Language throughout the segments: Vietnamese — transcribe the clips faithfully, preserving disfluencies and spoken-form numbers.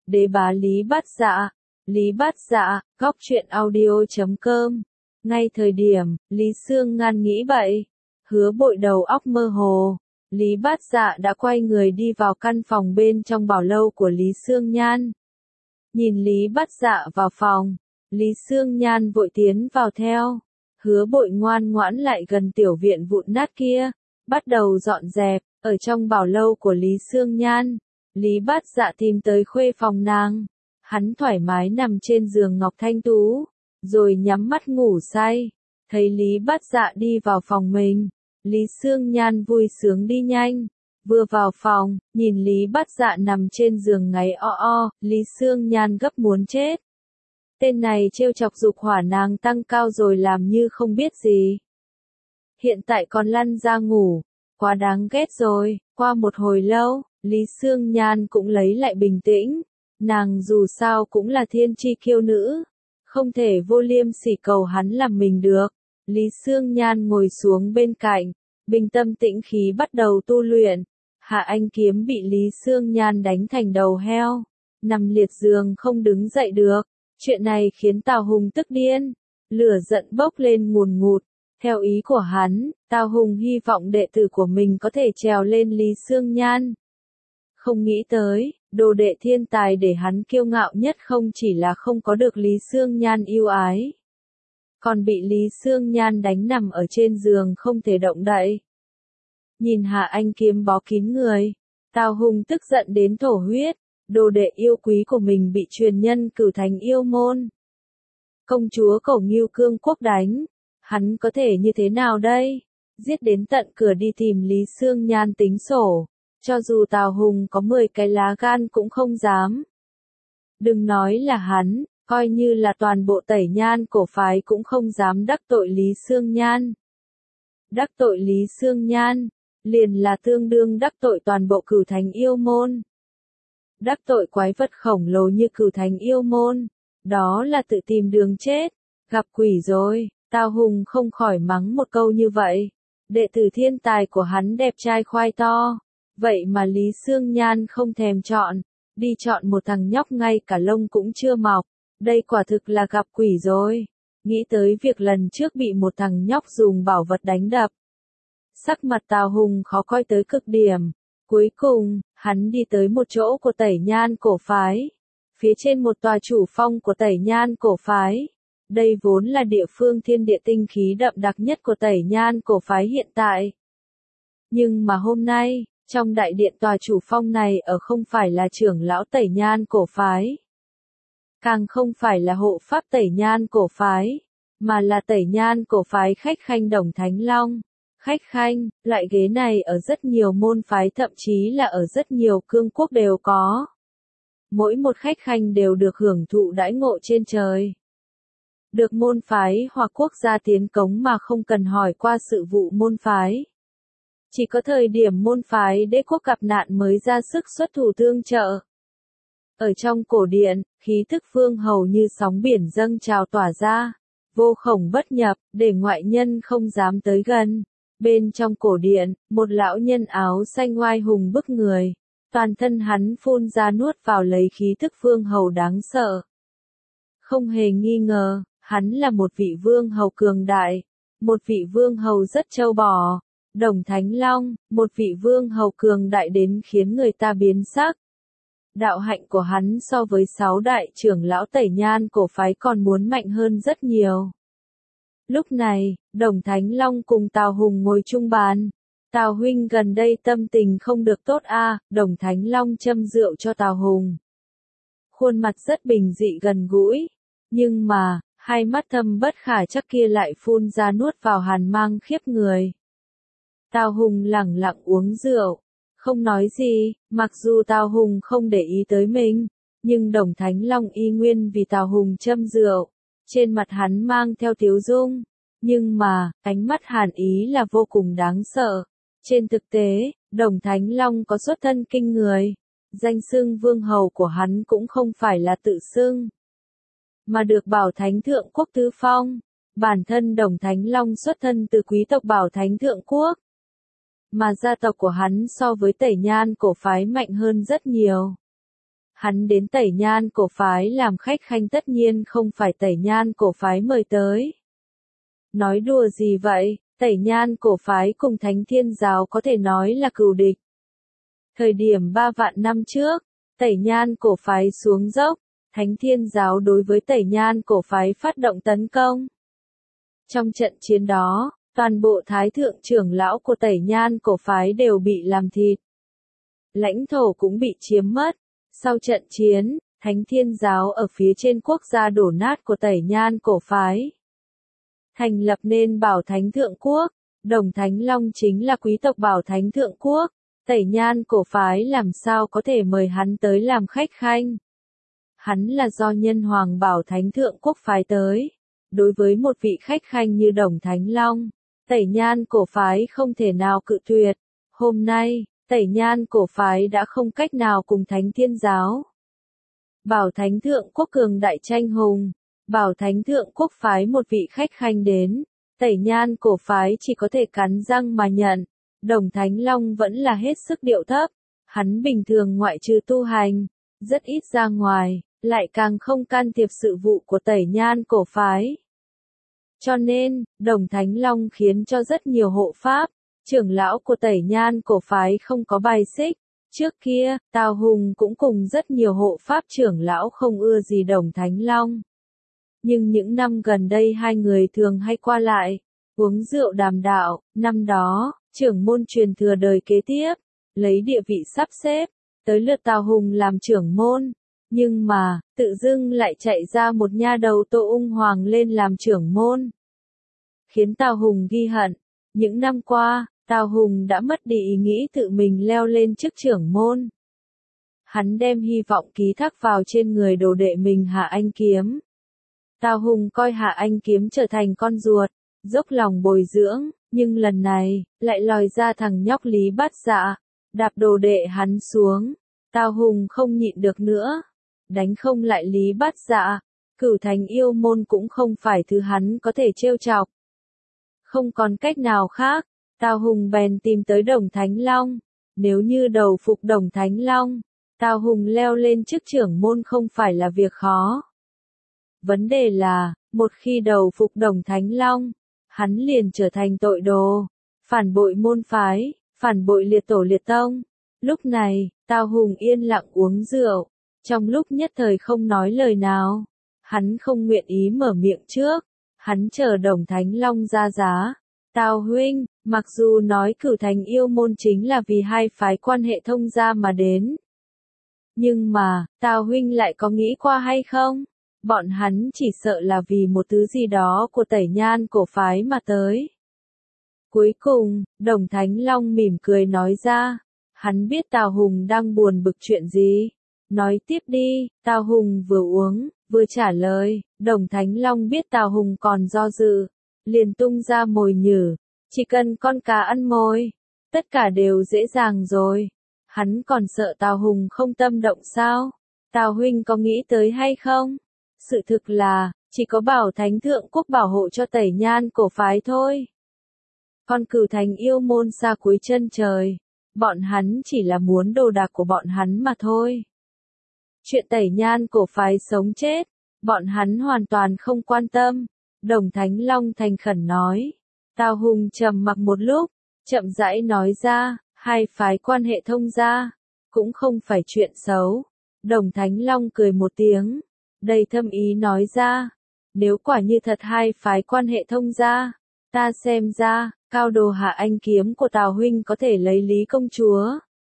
Đế bá Lý Bát Dạ. Lý Bát Dạ, góc truyện audio chấm com. Ngay thời điểm, Lý Sương Ngan nghĩ vậy, Hứa Bội đầu óc mơ hồ, Lý Bát Dạ đã quay người đi vào căn phòng bên trong bảo lâu của Lý Sương Nhan. Nhìn Lý Bát Dạ vào phòng, Lý Sương Nhan vội tiến vào theo. Hứa Bội ngoan ngoãn lại gần tiểu viện vụn nát kia, bắt đầu dọn dẹp. Ở trong bảo lâu của Lý Sương Nhan, Lý Bát Dạ tìm tới khuê phòng nàng. Hắn thoải mái nằm trên giường ngọc thanh tú, rồi nhắm mắt ngủ say. Thấy Lý Bát Dạ đi vào phòng mình, Lý Sương Nhan vui sướng đi nhanh. Vừa vào phòng, nhìn Lý Bát Dạ nằm trên giường ngáy o o, Lý Sương Nhan gấp muốn chết. Tên này trêu chọc dục hỏa nàng tăng cao rồi làm như không biết gì. Hiện tại còn lăn ra ngủ, quá đáng ghét rồi. Qua một hồi lâu, Lý Sương Nhan cũng lấy lại bình tĩnh. Nàng dù sao cũng là thiên chi kiêu nữ, không thể vô liêm sỉ cầu hắn làm mình được. Lý Sương Nhan ngồi xuống bên cạnh, bình tâm tĩnh khí bắt đầu tu luyện. Hạ Anh Kiếm bị Lý Sương Nhan đánh thành đầu heo, nằm liệt giường không đứng dậy được. Chuyện này khiến Tào Hùng tức điên, lửa giận bốc lên ngùn ngụt. Theo ý của hắn, Tào Hùng hy vọng đệ tử của mình có thể trèo lên Lý Sương Nhan. Không nghĩ tới, đồ đệ thiên tài để hắn kiêu ngạo nhất không chỉ là không có được Lý Sương Nhan yêu ái, còn bị Lý Sương Nhan đánh nằm ở trên giường không thể động đậy. Nhìn Hạ Anh Kiếm bó kín người, Tào Hùng tức giận đến thổ huyết, đồ đệ yêu quý của mình bị truyền nhân cử thành yêu môn. Công chúa Cẩu Ngưu Cương Quốc đánh, hắn có thể như thế nào đây? Giết đến tận cửa đi tìm Lý Sương Nhan tính sổ, cho dù Tào Hùng có mười cái lá gan cũng không dám. Đừng nói là hắn, coi như là toàn bộ Tẩy Nhan cổ phái cũng không dám đắc tội Lý Sương Nhan. Đắc tội Lý Sương Nhan, liền là tương đương đắc tội toàn bộ Cửu Thành yêu môn. Đắc tội quái vật khổng lồ như Cửu Thành yêu môn, đó là tự tìm đường chết, gặp quỷ rồi. Tào Hùng không khỏi mắng một câu như vậy. Đệ tử thiên tài của hắn đẹp trai khoai to, vậy mà Lý Sương Nhan không thèm chọn, đi chọn một thằng nhóc ngay cả lông cũng chưa mọc. Đây quả thực là gặp quỷ rồi. Nghĩ tới việc lần trước bị một thằng nhóc dùng bảo vật đánh đập, sắc mặt Tào Hùng khó coi tới cực điểm. Cuối cùng, hắn đi tới một chỗ của Tẩy Nhan cổ phái. Phía trên một tòa chủ phong của Tẩy Nhan cổ phái. Đây vốn là địa phương thiên địa tinh khí đậm đặc nhất của Tẩy Nhan cổ phái hiện tại. Nhưng mà hôm nay, trong đại điện tòa chủ phong này ở không phải là trưởng lão Tẩy Nhan cổ phái, càng không phải là hộ pháp Tẩy Nhan cổ phái, mà là Tẩy Nhan cổ phái khách khanh Đồng Thánh Long. Khách khanh, loại ghế này ở rất nhiều môn phái thậm chí là ở rất nhiều cương quốc đều có. Mỗi một khách khanh đều được hưởng thụ đãi ngộ trên trời. Được môn phái hoặc quốc gia tiến cống mà không cần hỏi qua sự vụ môn phái. Chỉ có thời điểm môn phái đế quốc gặp nạn mới ra sức xuất thủ tương trợ. Ở trong cổ điện, khí thức phương hầu như sóng biển dâng trào tỏa ra, vô khổng bất nhập, để ngoại nhân không dám tới gần. Bên trong cổ điện, một lão nhân áo xanh oai hùng bức người, toàn thân hắn phun ra nuốt vào lấy khí thức phương hầu đáng sợ. Không hề nghi ngờ, hắn là một vị vương hầu cường đại, một vị vương hầu rất trâu bò. Đồng Thánh Long, một vị vương hầu cường đại đến khiến người ta biến sắc. Đạo hạnh của hắn so với sáu đại trưởng lão Tẩy Nhan cổ phái còn muốn mạnh hơn rất nhiều. Lúc này, Đồng Thánh Long cùng Tào Hùng ngồi chung bàn. Tào huynh gần đây tâm tình không được tốt a, à, Đồng Thánh Long châm rượu cho Tào Hùng. Khuôn mặt rất bình dị gần gũi, nhưng mà, hai mắt thâm bất khả chắc kia lại phun ra nuốt vào hàn mang khiếp người. Tào Hùng lẳng lặng uống rượu, không nói gì, mặc dù Tào Hùng không để ý tới mình, nhưng Đồng Thánh Long y nguyên vì Tào Hùng châm rượu, trên mặt hắn mang theo tiếu dung, nhưng mà, ánh mắt hàn ý là vô cùng đáng sợ. Trên thực tế, Đồng Thánh Long có xuất thân kinh người, danh xưng vương hầu của hắn cũng không phải là tự xưng, mà được Bảo Thánh Thượng Quốc tứ phong. Bản thân Đồng Thánh Long xuất thân từ quý tộc Bảo Thánh Thượng Quốc, mà gia tộc của hắn so với Tẩy Nhan cổ phái mạnh hơn rất nhiều. Hắn đến Tẩy Nhan cổ phái làm khách khanh tất nhiên không phải Tẩy Nhan cổ phái mời tới. Nói đùa gì vậy, Tẩy Nhan cổ phái cùng Thánh Thiên giáo có thể nói là cừu địch. Thời điểm ba vạn năm trước, Tẩy Nhan cổ phái xuống dốc, Thánh Thiên giáo đối với Tẩy Nhan cổ phái phát động tấn công. Trong trận chiến đó, toàn bộ thái thượng trưởng lão của Tẩy Nhan cổ phái đều bị làm thịt. Lãnh thổ cũng bị chiếm mất. Sau trận chiến, Thánh Thiên giáo ở phía trên quốc gia đổ nát của Tẩy Nhan cổ phái, thành lập nên Bảo Thánh Thượng Quốc. Đồng Thánh Long chính là quý tộc Bảo Thánh Thượng Quốc. Tẩy Nhan cổ phái làm sao có thể mời hắn tới làm khách khanh. Hắn là do nhân hoàng Bảo Thánh Thượng Quốc phái tới. Đối với một vị khách khanh như Đồng Thánh Long, Tẩy Nhan cổ phái không thể nào cự tuyệt. Hôm nay, Tẩy Nhan cổ phái đã không cách nào cùng Thánh Thiên giáo. Bảo Thánh Thượng Quốc cường đại tranh hùng. Bảo Thánh Thượng Quốc phái một vị khách khanh đến. Tẩy Nhan cổ phái chỉ có thể cắn răng mà nhận. Đồng Thánh Long vẫn là hết sức điệu thấp. Hắn bình thường ngoại trừ tu hành, rất ít ra ngoài, lại càng không can thiệp sự vụ của Tẩy Nhan cổ phái. Cho nên, Đồng Thánh Long khiến cho rất nhiều hộ pháp, trưởng lão của Tẩy Nhan cổ phái không có bài xích. Trước kia, Tào Hùng cũng cùng rất nhiều hộ pháp trưởng lão không ưa gì Đồng Thánh Long. Nhưng những năm gần đây hai người thường hay qua lại, uống rượu đàm đạo. Năm đó, trưởng môn truyền thừa đời kế tiếp, lấy địa vị sắp xếp, tới lượt Tào Hùng làm trưởng môn. Nhưng mà, tự dưng lại chạy ra một nha đầu Tô Ung Hoàng lên làm trưởng môn. Khiến Tào Hùng ghi hận. Những năm qua, Tào Hùng đã mất đi ý nghĩ tự mình leo lên chức trưởng môn. Hắn đem hy vọng ký thác vào trên người đồ đệ mình Hạ Anh Kiếm. Tào Hùng coi Hạ Anh Kiếm trở thành con ruột, dốc lòng bồi dưỡng, nhưng lần này, lại lòi ra thằng nhóc Lý Bát Dạ, đạp đồ đệ hắn xuống. Tào Hùng không nhịn được nữa, đánh không lại Lý Bát Dạ, Cửu Thành yêu môn cũng không phải thứ hắn có thể trêu chọc. Không còn cách nào khác, Tào Hùng bèn tìm tới Đồng Thánh Long. Nếu như đầu phục Đồng Thánh Long, Tào Hùng leo lên chức trưởng môn không phải là việc khó. Vấn đề là, một khi đầu phục Đồng Thánh Long, hắn liền trở thành tội đồ, phản bội môn phái, phản bội liệt tổ liệt tông. Lúc này, Tào Hùng yên lặng uống rượu, trong lúc nhất thời không nói lời nào. Hắn không nguyện ý mở miệng trước, hắn chờ Đồng Thánh Long ra giá. Tào huynh, mặc dù nói Cửu Thành yêu môn chính là vì hai phái quan hệ thông gia mà đến. Nhưng mà, Tào huynh lại có nghĩ qua hay không? Bọn hắn chỉ sợ là vì một thứ gì đó của Tẩy Nhan cổ phái mà tới. Cuối cùng, Đồng Thánh Long mỉm cười nói ra. Hắn biết Tào Hùng đang buồn bực chuyện gì. Nói tiếp đi, Tào Hùng vừa uống, vừa trả lời. Đồng Thánh Long biết Tào Hùng còn do dự, liền tung ra mồi nhử. Chỉ cần con cá ăn mồi, tất cả đều dễ dàng rồi. Hắn còn sợ Tào Hùng không tâm động sao? Tào huynh có nghĩ tới hay không? Sự thực là, chỉ có Bảo Thánh Thượng Quốc bảo hộ cho Tẩy Nhan cổ phái thôi. Còn Cửu Thành yêu môn xa cuối chân trời, bọn hắn chỉ là muốn đồ đạc của bọn hắn mà thôi. Chuyện Tẩy Nhan cổ phái sống chết, bọn hắn hoàn toàn không quan tâm. Đồng Thánh Long thành khẩn nói. Tào Hùng trầm mặc một lúc, chậm rãi nói ra, hai phái quan hệ thông gia, cũng không phải chuyện xấu. Đồng Thánh Long cười một tiếng, đầy thâm ý nói ra, nếu quả như thật hai phái quan hệ thông gia, ta xem ra, cao đồ Hạ Anh Kiếm của Tào huynh có thể lấy Lý công chúa.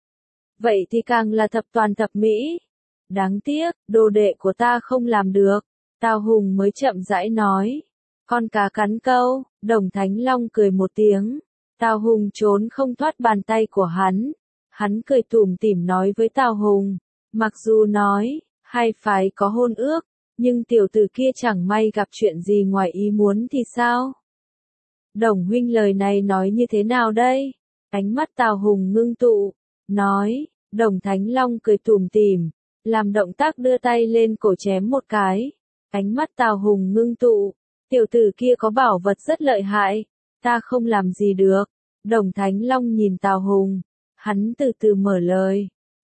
Vậy thì càng là thập toàn thập mỹ. Đáng tiếc, đồ đệ của ta không làm được. Tào Hùng mới chậm rãi nói. Con cá cắn câu, Đồng Thánh Long cười một tiếng. Tào Hùng trốn không thoát bàn tay của hắn. Hắn cười tủm tỉm nói với Tào Hùng. Mặc dù nói, hai phái có hôn ước, nhưng tiểu tử kia chẳng may gặp chuyện gì ngoài ý muốn thì sao? Đồng huynh lời này nói như thế nào đây? Ánh mắt Tào Hùng ngưng tụ, nói. Đồng Thánh Long cười tủm tỉm, làm động tác đưa tay lên cổ chém một cái. Ánh mắt Tào Hùng ngưng tụ, tiểu tử kia có bảo vật rất lợi hại, ta không làm gì được. Đồng Thánh Long nhìn Tào Hùng, hắn từ từ mở lời.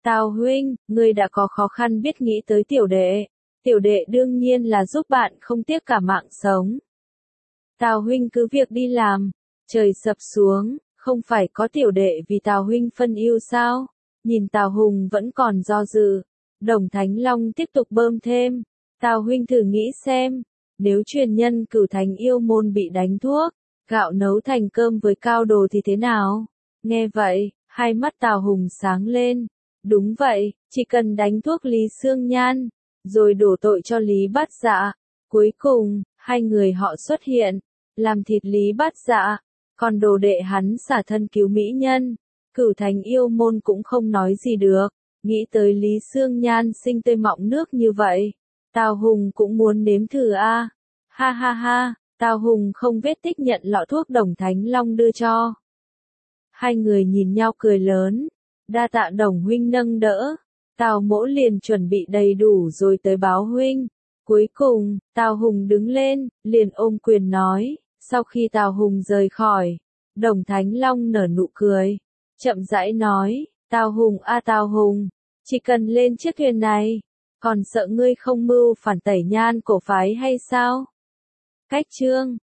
Tào huynh, ngươi đã có khó khăn biết nghĩ tới tiểu đệ. Tiểu đệ đương nhiên là giúp bạn không tiếc cả mạng sống. Tào huynh cứ việc đi làm. Trời sập xuống, không phải có tiểu đệ vì Tào huynh phân ưu sao? Nhìn Tào Hùng vẫn còn do dự. Đồng Thánh Long tiếp tục bơm thêm. Tào huynh thử nghĩ xem. Nếu truyền nhân Cửu Thành yêu môn bị đánh thuốc, gạo nấu thành cơm với cao đồ thì thế nào? Nghe vậy, hai mắt Tào Hùng sáng lên. Đúng vậy, chỉ cần đánh thuốc Lý Xương Nhan, rồi đổ tội cho Lý Bát Dạ. Cuối cùng, hai người họ xuất hiện, làm thịt Lý Bát Dạ, còn đồ đệ hắn xả thân cứu mỹ nhân. Cửu Thành yêu môn cũng không nói gì được, nghĩ tới Lý Xương Nhan sinh tươi mọng nước như vậy. Tào Hùng cũng muốn nếm thử a. Ha ha ha, Tào Hùng không vết tích nhận lọ thuốc Đồng Thánh Long đưa cho. Hai người nhìn nhau cười lớn. Đa tạ Đồng huynh nâng đỡ. Tào mỗ liền chuẩn bị đầy đủ rồi tới báo huynh. Cuối cùng, Tào Hùng đứng lên, liền ôm quyền nói. Sau khi Tào Hùng rời khỏi, Đồng Thánh Long nở nụ cười. Chậm rãi nói, Tào Hùng a Tào Hùng, chỉ cần lên chiếc thuyền này, còn sợ ngươi không mưu phản tẩy Nhan cổ phái hay sao? Cách chương